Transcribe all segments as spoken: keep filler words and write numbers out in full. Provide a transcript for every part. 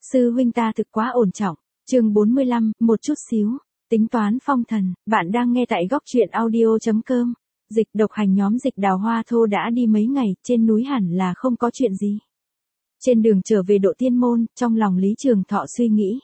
Sư huynh ta thực quá ổn trọng. Chương bốn mươi lăm, một chút xíu. Tính toán phong thần, bạn đang nghe tại góc truyện audio chấm com. Dịch độc hành nhóm Dịch Đào Hoa Thô đã đi mấy ngày, trên núi hẳn là không có chuyện gì. Trên đường trở về Độ Tiên Môn, trong lòng Lý Trường Thọ suy nghĩ.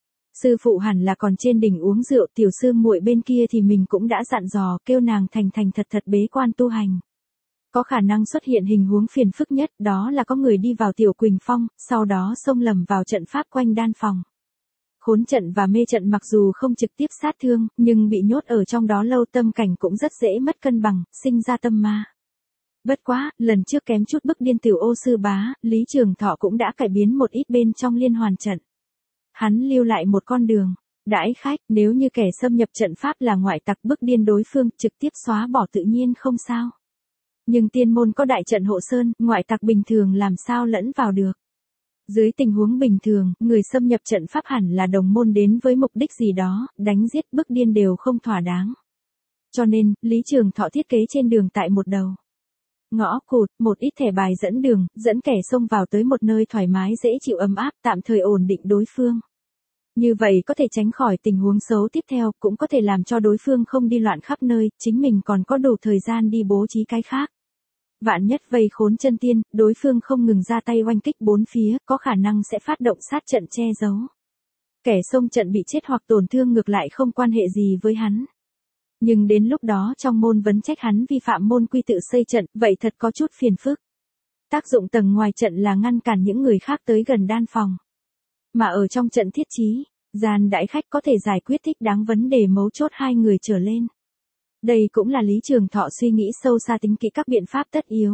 Sư phụ hẳn là còn trên đỉnh uống rượu, tiểu sư muội bên kia thì mình cũng đã dặn dò kêu nàng thành thành thật thật bế quan tu hành. Có khả năng xuất hiện hình huống phiền phức nhất, đó là có người đi vào Tiểu Quỳnh Phong, sau đó xông lầm vào trận pháp quanh đan phòng. Khốn trận và mê trận mặc dù không trực tiếp sát thương, nhưng bị nhốt ở trong đó lâu tâm cảnh cũng rất dễ mất cân bằng, sinh ra tâm ma. Bất quá, lần trước kém chút bức điên Tiểu Ô sư bá, Lý Trường Thọ cũng đã cải biến một ít bên trong liên hoàn trận. Hắn lưu lại một con đường, đãi khách, nếu như kẻ xâm nhập trận pháp là ngoại tặc bức điên đối phương, trực tiếp xóa bỏ tự nhiên không sao. Nhưng tiên môn có đại trận hộ sơn, ngoại tặc bình thường làm sao lẫn vào được. Dưới tình huống bình thường, người xâm nhập trận pháp hẳn là đồng môn đến với mục đích gì đó, đánh giết bức điên đều không thỏa đáng. Cho nên, Lý Trường Thọ thiết kế trên đường tại một đầu ngõ cụt, một ít thẻ bài dẫn đường, dẫn kẻ xông vào tới một nơi thoải mái dễ chịu ấm áp, tạm thời ổn định đối phương. Như vậy có thể tránh khỏi tình huống xấu tiếp theo, cũng có thể làm cho đối phương không đi loạn khắp nơi, chính mình còn có đủ thời gian đi bố trí cái khác. Vạn nhất vây khốn chân tiên, đối phương không ngừng ra tay oanh kích bốn phía, có khả năng sẽ phát động sát trận che giấu. Kẻ xông trận bị chết hoặc tổn thương ngược lại không quan hệ gì với hắn. Nhưng đến lúc đó trong môn vấn trách hắn vi phạm môn quy tự xây trận, vậy thật có chút phiền phức. Tác dụng tầng ngoài trận là ngăn cản những người khác tới gần đan phòng. Mà ở trong trận thiết trí, gian đãi khách có thể giải quyết thích đáng vấn đề mấu chốt hai người trở lên. Đây cũng là Lý Trường Thọ suy nghĩ sâu xa tính kỹ các biện pháp tất yếu.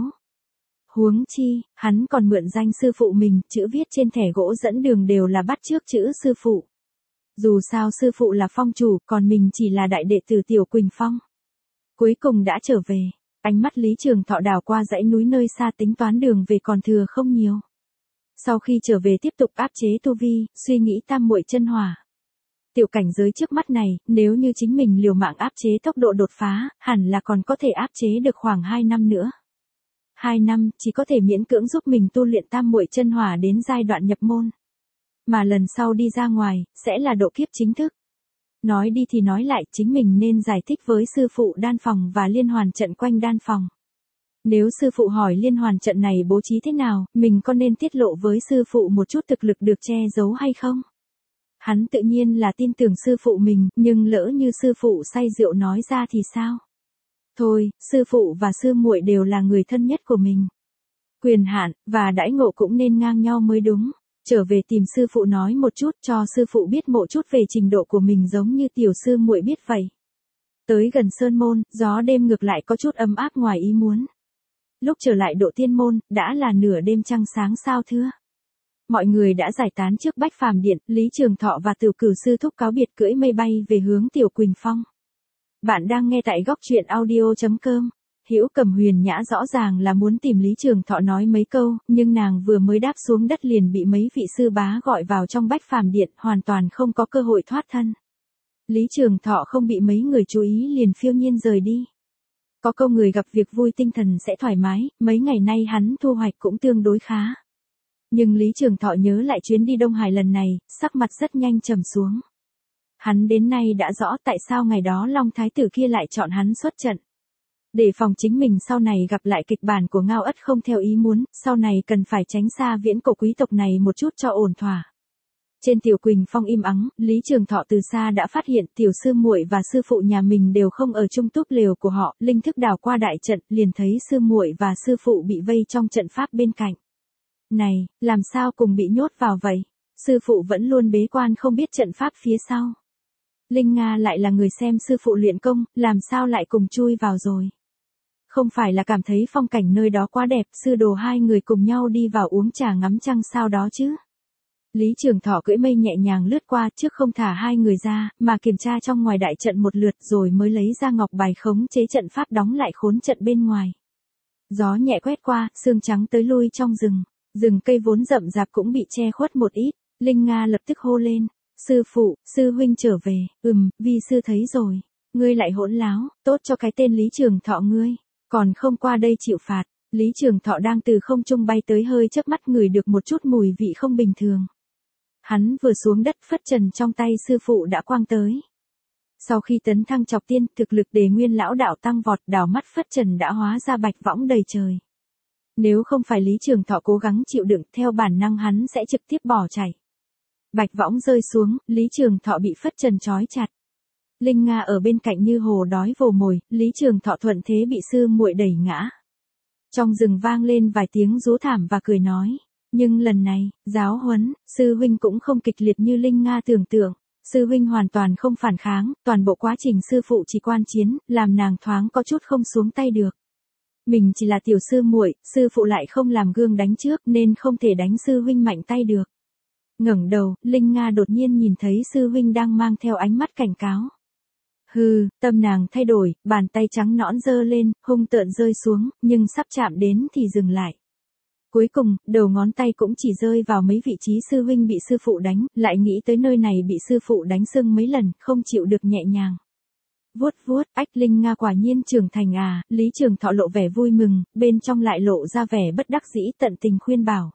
Huống chi, hắn còn mượn danh sư phụ mình, chữ viết trên thẻ gỗ dẫn đường đều là bắt chước chữ sư phụ. Dù sao sư phụ là phong chủ, còn mình chỉ là đại đệ tử Tiểu Quỳnh Phong. Cuối cùng đã trở về, ánh mắt Lý Trường Thọ đảo qua dãy núi nơi xa tính toán đường về còn thừa không nhiều. Sau khi trở về tiếp tục áp chế tu vi, suy nghĩ tam muội chân hỏa. Tiểu cảnh giới trước mắt này, nếu như chính mình liều mạng áp chế tốc độ đột phá, hẳn là còn có thể áp chế được khoảng hai năm nữa. hai năm, chỉ có thể miễn cưỡng giúp mình tu luyện tam muội chân hỏa đến giai đoạn nhập môn. Mà lần sau đi ra ngoài, sẽ là độ kiếp chính thức. Nói đi thì nói lại, chính mình nên giải thích với sư phụ đan phòng và liên hoàn trận quanh đan phòng. Nếu sư phụ hỏi liên hoàn trận này bố trí thế nào, mình có nên tiết lộ với sư phụ một chút thực lực được che giấu hay không? Hắn tự nhiên là tin tưởng sư phụ mình, nhưng lỡ như sư phụ say rượu nói ra thì sao? Thôi, sư phụ và sư muội đều là người thân nhất của mình. Quyền hạn và đãi ngộ cũng nên ngang nhau mới đúng. Trở về tìm sư phụ nói một chút cho sư phụ biết một chút về trình độ của mình giống như tiểu sư muội biết vậy. Tới gần sơn môn, gió đêm ngược lại có chút ấm áp ngoài ý muốn. Lúc trở lại Độ Tiên Môn, đã là nửa đêm trăng sáng sao thưa. Mọi người đã giải tán trước Bách Phàm Điện, Lý Trường Thọ và Tiểu Cửu sư thúc cáo biệt cưỡi mây bay về hướng Tiểu Quỳnh Phong. Bạn đang nghe tại góc truyện audio chấm com. Hữu Cầm Huyền Nhã rõ ràng là muốn tìm Lý Trường Thọ nói mấy câu, nhưng nàng vừa mới đáp xuống đất liền bị mấy vị sư bá gọi vào trong Bách Phàm Điện, hoàn toàn không có cơ hội thoát thân. Lý Trường Thọ không bị mấy người chú ý liền phiêu nhiên rời đi. Có câu người gặp việc vui tinh thần sẽ thoải mái, mấy ngày nay hắn thu hoạch cũng tương đối khá. Nhưng Lý Trường Thọ nhớ lại chuyến đi Đông Hải lần này, sắc mặt rất nhanh trầm xuống. Hắn đến nay đã rõ tại sao ngày đó Long Thái tử kia lại chọn hắn xuất trận. Để phòng chính mình sau này gặp lại kịch bản của Ngao Ất không theo ý muốn, sau này cần phải tránh xa viễn cổ quý tộc này một chút cho ổn thỏa. Trên Tiểu Quỳnh Phong im ắng, Lý Trường Thọ từ xa đã phát hiện tiểu sư muội và sư phụ nhà mình đều không ở chung túp lều của họ, linh thức đảo qua đại trận, liền thấy sư muội và sư phụ bị vây trong trận pháp bên cạnh. Này, làm sao cùng bị nhốt vào vậy? Sư phụ vẫn luôn bế quan không biết trận pháp phía sau. Linh Nga lại là người xem sư phụ luyện công, làm sao lại cùng chui vào rồi? Không phải là cảm thấy phong cảnh nơi đó quá đẹp, sư đồ hai người cùng nhau đi vào uống trà ngắm trăng sao đó chứ? Lý Trường Thọ cưỡi mây nhẹ nhàng lướt qua trước không thả hai người ra, mà kiểm tra trong ngoài đại trận một lượt rồi mới lấy ra ngọc bài khống chế trận pháp đóng lại khốn trận bên ngoài. Gió nhẹ quét qua, sương trắng tới lui trong rừng. Rừng cây vốn rậm rạp cũng bị che khuất một ít, Linh Nga lập tức hô lên, sư phụ, sư huynh trở về, ừm, vi sư thấy rồi, ngươi lại hỗn láo, tốt cho cái tên Lý Trường Thọ ngươi, còn không qua đây chịu phạt. Lý Trường Thọ đang từ không trung bay tới hơi chớp mắt ngửi được một chút mùi vị không bình thường. Hắn vừa xuống đất phất trần trong tay sư phụ đã quang tới. Sau khi tấn thăng chọc tiên, thực lực Đề Nguyên lão đạo tăng vọt, đảo mắt phất trần đã hóa ra bạch võng đầy trời. Nếu không phải Lý Trường Thọ cố gắng chịu đựng, theo bản năng hắn sẽ trực tiếp bỏ chạy. Bạch võng rơi xuống, Lý Trường Thọ bị phất trần trói chặt. Linh Nga ở bên cạnh như hồ đói vồ mồi, Lý Trường Thọ thuận thế bị sư muội đẩy ngã. Trong rừng vang lên vài tiếng rú thảm và cười nói. Nhưng lần này, giáo huấn, sư huynh cũng không kịch liệt như Linh Nga tưởng tượng. Sư huynh hoàn toàn không phản kháng, toàn bộ quá trình sư phụ chỉ quan chiến, làm nàng thoáng có chút không xuống tay được. Mình chỉ là tiểu sư muội, sư phụ lại không làm gương đánh trước nên không thể đánh sư huynh mạnh tay được. Ngẩng đầu, Linh Nga đột nhiên nhìn thấy sư huynh đang mang theo ánh mắt cảnh cáo. Hừ, tâm nàng thay đổi, bàn tay trắng nõn giơ lên, hung tợn rơi xuống, nhưng sắp chạm đến thì dừng lại. Cuối cùng, đầu ngón tay cũng chỉ rơi vào mấy vị trí sư huynh bị sư phụ đánh, lại nghĩ tới nơi này bị sư phụ đánh sưng mấy lần, không chịu được nhẹ nhàng. Vuốt vuốt, ách Linh Nga quả nhiên trưởng thành à, Lý Trường Thọ lộ vẻ vui mừng, bên trong lại lộ ra vẻ bất đắc dĩ tận tình khuyên bảo.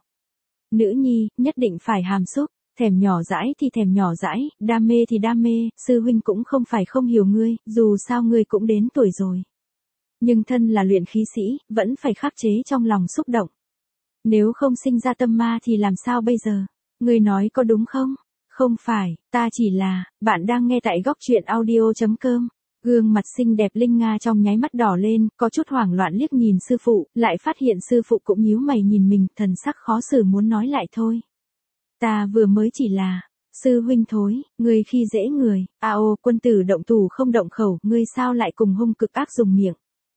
Nữ nhi, nhất định phải hàm xúc, thèm nhỏ dãi thì thèm nhỏ dãi, đam mê thì đam mê, sư huynh cũng không phải không hiểu ngươi, dù sao ngươi cũng đến tuổi rồi. Nhưng thân là luyện khí sĩ, vẫn phải khắc chế trong lòng xúc động. Nếu không sinh ra tâm ma thì làm sao bây giờ? Ngươi nói có đúng không? Không phải, ta chỉ là, bạn đang nghe tại góc truyện audio chấm com. Gương mặt xinh đẹp Linh Nga trong nháy mắt đỏ lên, có chút hoảng loạn liếc nhìn sư phụ, lại phát hiện sư phụ cũng nhíu mày nhìn mình, thần sắc khó xử muốn nói lại thôi. Ta vừa mới chỉ là, sư huynh thối, ngươi khi dễ người, a ô quân tử động thủ không động khẩu, ngươi sao lại cùng hung cực ác dùng miệng.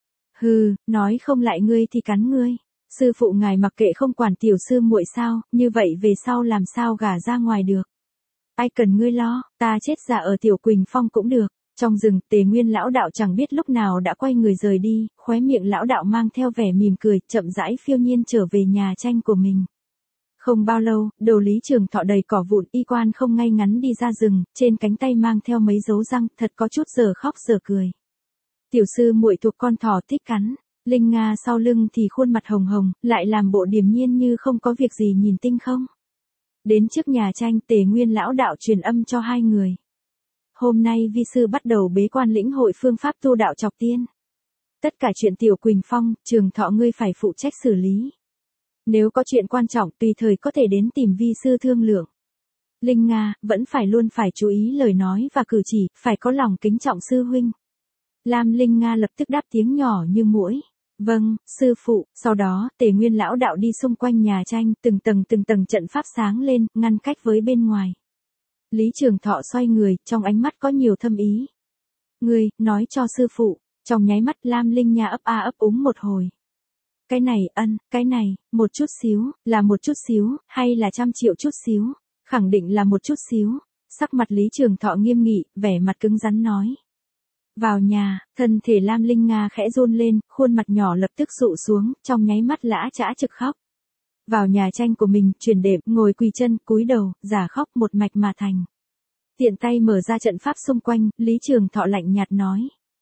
Hừ, nói không lại ngươi thì cắn ngươi. Sư phụ ngài mặc kệ không quản tiểu sư muội sao, như vậy về sau làm sao gả ra ngoài được. Ai cần ngươi lo, ta chết già ở Tiểu Quỳnh Phong cũng được. Trong rừng, Tề Nguyên lão đạo chẳng biết lúc nào đã quay người rời đi, khóe miệng lão đạo mang theo vẻ mỉm cười, chậm rãi phiêu nhiên trở về nhà tranh của mình. Không bao lâu, đầu Lý Trường Thọ đầy cỏ vụn, y quan không ngay ngắn đi ra rừng, trên cánh tay mang theo mấy dấu răng, thật có chút giờ khóc giờ cười. Tiểu sư muội thuộc con thỏ thích cắn. Linh Nga sau lưng thì khuôn mặt hồng hồng, lại làm bộ điềm nhiên như không có việc gì nhìn tinh không. Đến trước nhà tranh, Tề Nguyên lão đạo truyền âm cho hai người. Hôm nay vi sư bắt đầu bế quan lĩnh hội phương pháp tu đạo chọc tiên. Tất cả chuyện Tiểu Quỳnh Phong, Trường Thọ ngươi phải phụ trách xử lý. Nếu có chuyện quan trọng tùy thời có thể đến tìm vi sư thương lượng. Linh Nga, vẫn phải luôn phải chú ý lời nói và cử chỉ, phải có lòng kính trọng sư huynh. Lam Linh Nga lập tức đáp tiếng nhỏ như muỗi. Vâng, sư phụ, sau đó, Tề Nguyên lão đạo đi xung quanh nhà tranh, từng tầng từng tầng trận pháp sáng lên, ngăn cách với bên ngoài. Lý Trường Thọ xoay người, trong ánh mắt có nhiều thâm ý. Ngươi, nói cho sư phụ, trong nháy mắt Lam Linh Nha ấp a ấp úng một hồi. Cái này, ân, cái này, một chút xíu, là một chút xíu, hay là trăm triệu chút xíu, khẳng định là một chút xíu. Sắc mặt Lý Trường Thọ nghiêm nghị, vẻ mặt cứng rắn nói. Vào nhà, thân thể Lam Linh Nga khẽ run lên, khuôn mặt nhỏ lập tức dụ xuống, trong nháy mắt lã chã trực khóc. Vào nhà tranh của mình, chuyển đệm, ngồi quỳ chân, cúi đầu, giả khóc một mạch mà thành. Tiện tay mở ra trận pháp xung quanh, Lý Trường Thọ lạnh nhạt nói.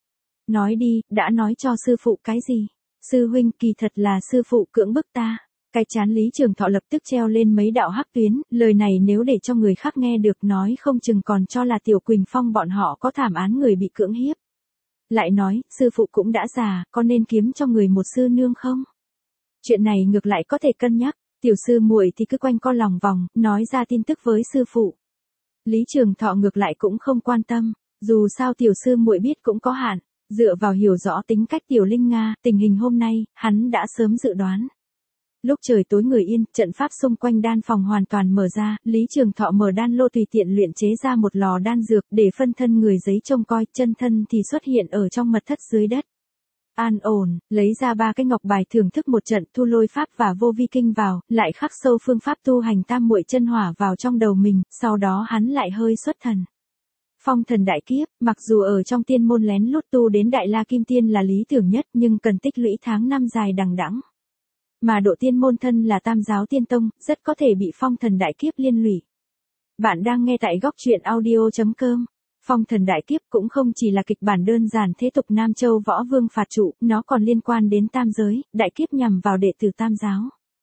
Nói đi, đã nói cho sư phụ cái gì? Sư huynh, kỳ thật là sư phụ cưỡng bức ta. Cái chán Lý Trường Thọ lập tức treo lên mấy đạo hắc tuyến, lời này nếu để cho người khác nghe được nói không chừng còn cho là Tiểu Quỳnh Phong bọn họ có thảm án người bị cưỡng hiếp. Lại nói, sư phụ cũng đã già, có nên kiếm cho người một sư nương không? Chuyện này ngược lại có thể cân nhắc, tiểu sư muội thì cứ quanh co lòng vòng, nói ra tin tức với sư phụ. Lý Trường Thọ ngược lại cũng không quan tâm, dù sao tiểu sư muội biết cũng có hạn, dựa vào hiểu rõ tính cách Tiểu Linh Nga, tình hình hôm nay, hắn đã sớm dự đoán. Lúc trời tối người yên, trận pháp xung quanh đan phòng hoàn toàn mở ra, Lý Trường Thọ mở đan lô tùy tiện luyện chế ra một lò đan dược để phân thân người giấy trông coi, chân thân thì xuất hiện ở trong mật thất dưới đất. An ổn, lấy ra ba cái ngọc bài thưởng thức một trận thu lôi pháp và vô vi kinh vào, lại khắc sâu phương pháp tu hành tam muội chân hỏa vào trong đầu mình, sau đó hắn lại hơi xuất thần. Phong thần đại kiếp, mặc dù ở trong tiên môn lén lút tu đến đại la kim tiên là lý tưởng nhất nhưng cần tích lũy tháng năm dài đằng đẵng. Mà độ tiên môn thân là tam giáo tiên tông, rất có thể bị phong thần đại kiếp liên lụy. Bạn đang nghe tại góc truyện audio chấm com. Phong thần đại kiếp cũng không chỉ là kịch bản đơn giản thế tục Nam Châu võ vương phạt trụ, nó còn liên quan đến tam giới, đại kiếp nhằm vào đệ tử tam giáo.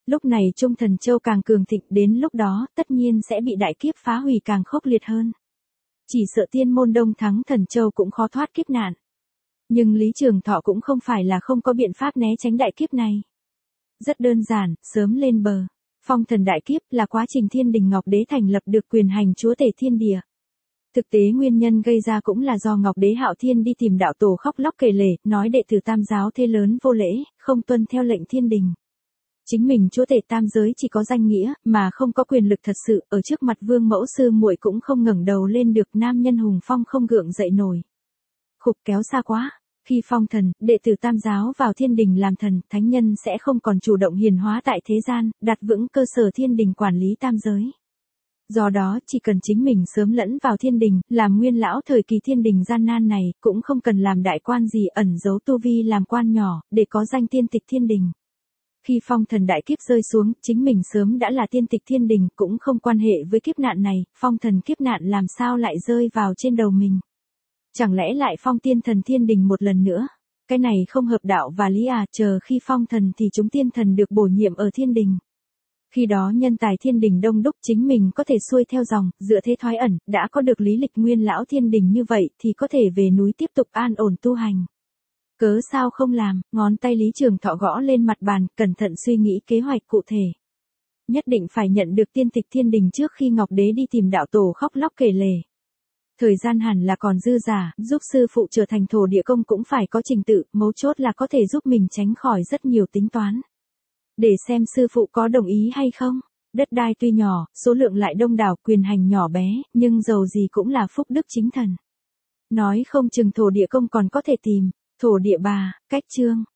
Lúc này Trung Thần Châu càng cường thịnh, đến lúc đó, tất nhiên sẽ bị đại kiếp phá hủy càng khốc liệt hơn. Chỉ sợ tiên môn Đông Thắng Thần Châu cũng khó thoát kiếp nạn. Nhưng Lý Trường Thọ cũng không phải là không có biện pháp né tránh đại kiếp này. Rất đơn giản, sớm lên bờ. Phong thần đại kiếp là quá trình Thiên Đình Ngọc Đế thành lập được quyền hành chúa tể thiên địa. Thực tế nguyên nhân gây ra cũng là do Ngọc Đế Hạo Thiên đi tìm đạo tổ khóc lóc kể lể, nói đệ tử Tam giáo thế lớn vô lễ, không tuân theo lệnh thiên đình. Chính mình chúa tể tam giới chỉ có danh nghĩa, mà không có quyền lực thật sự, ở trước mặt vương mẫu sư muội cũng không ngẩng đầu lên được, nam nhân hùng phong không gượng dậy nổi. Khục, kéo xa quá. Khi phong thần, đệ tử tam giáo vào thiên đình làm thần, thánh nhân sẽ không còn chủ động hiền hóa tại thế gian, đặt vững cơ sở thiên đình quản lý tam giới. Do đó, chỉ cần chính mình sớm lẫn vào thiên đình, làm nguyên lão thời kỳ thiên đình gian nan này, cũng không cần làm đại quan gì ẩn giấu tu vi làm quan nhỏ, để có danh tiên tịch thiên đình. Khi phong thần đại kiếp rơi xuống, chính mình sớm đã là tiên tịch thiên đình, cũng không quan hệ với kiếp nạn này, phong thần kiếp nạn làm sao lại rơi vào trên đầu mình. Chẳng lẽ lại phong tiên thần thiên đình một lần nữa? Cái này không hợp đạo và lý à, chờ khi phong thần thì chúng tiên thần được bổ nhiệm ở thiên đình. Khi đó nhân tài thiên đình đông đúc, chính mình có thể xuôi theo dòng, dựa thế thoái ẩn, đã có được lý lịch nguyên lão thiên đình như vậy thì có thể về núi tiếp tục an ổn tu hành. Cớ sao không làm, ngón tay Lý Trường Thọ gõ lên mặt bàn, cẩn thận suy nghĩ kế hoạch cụ thể. Nhất định phải nhận được tiên tịch thiên đình trước khi Ngọc Đế đi tìm đạo tổ khóc lóc kể lể. Thời gian hẳn là còn dư giả, giúp sư phụ trở thành thổ địa công cũng phải có trình tự, mấu chốt là có thể giúp mình tránh khỏi rất nhiều tính toán. Để xem sư phụ có đồng ý hay không. Đất đai tuy nhỏ, số lượng lại đông đảo, quyền hành nhỏ bé, nhưng dầu gì cũng là phúc đức chính thần. Nói không chừng thổ địa công còn có thể tìm. Thổ địa bà, cách chương.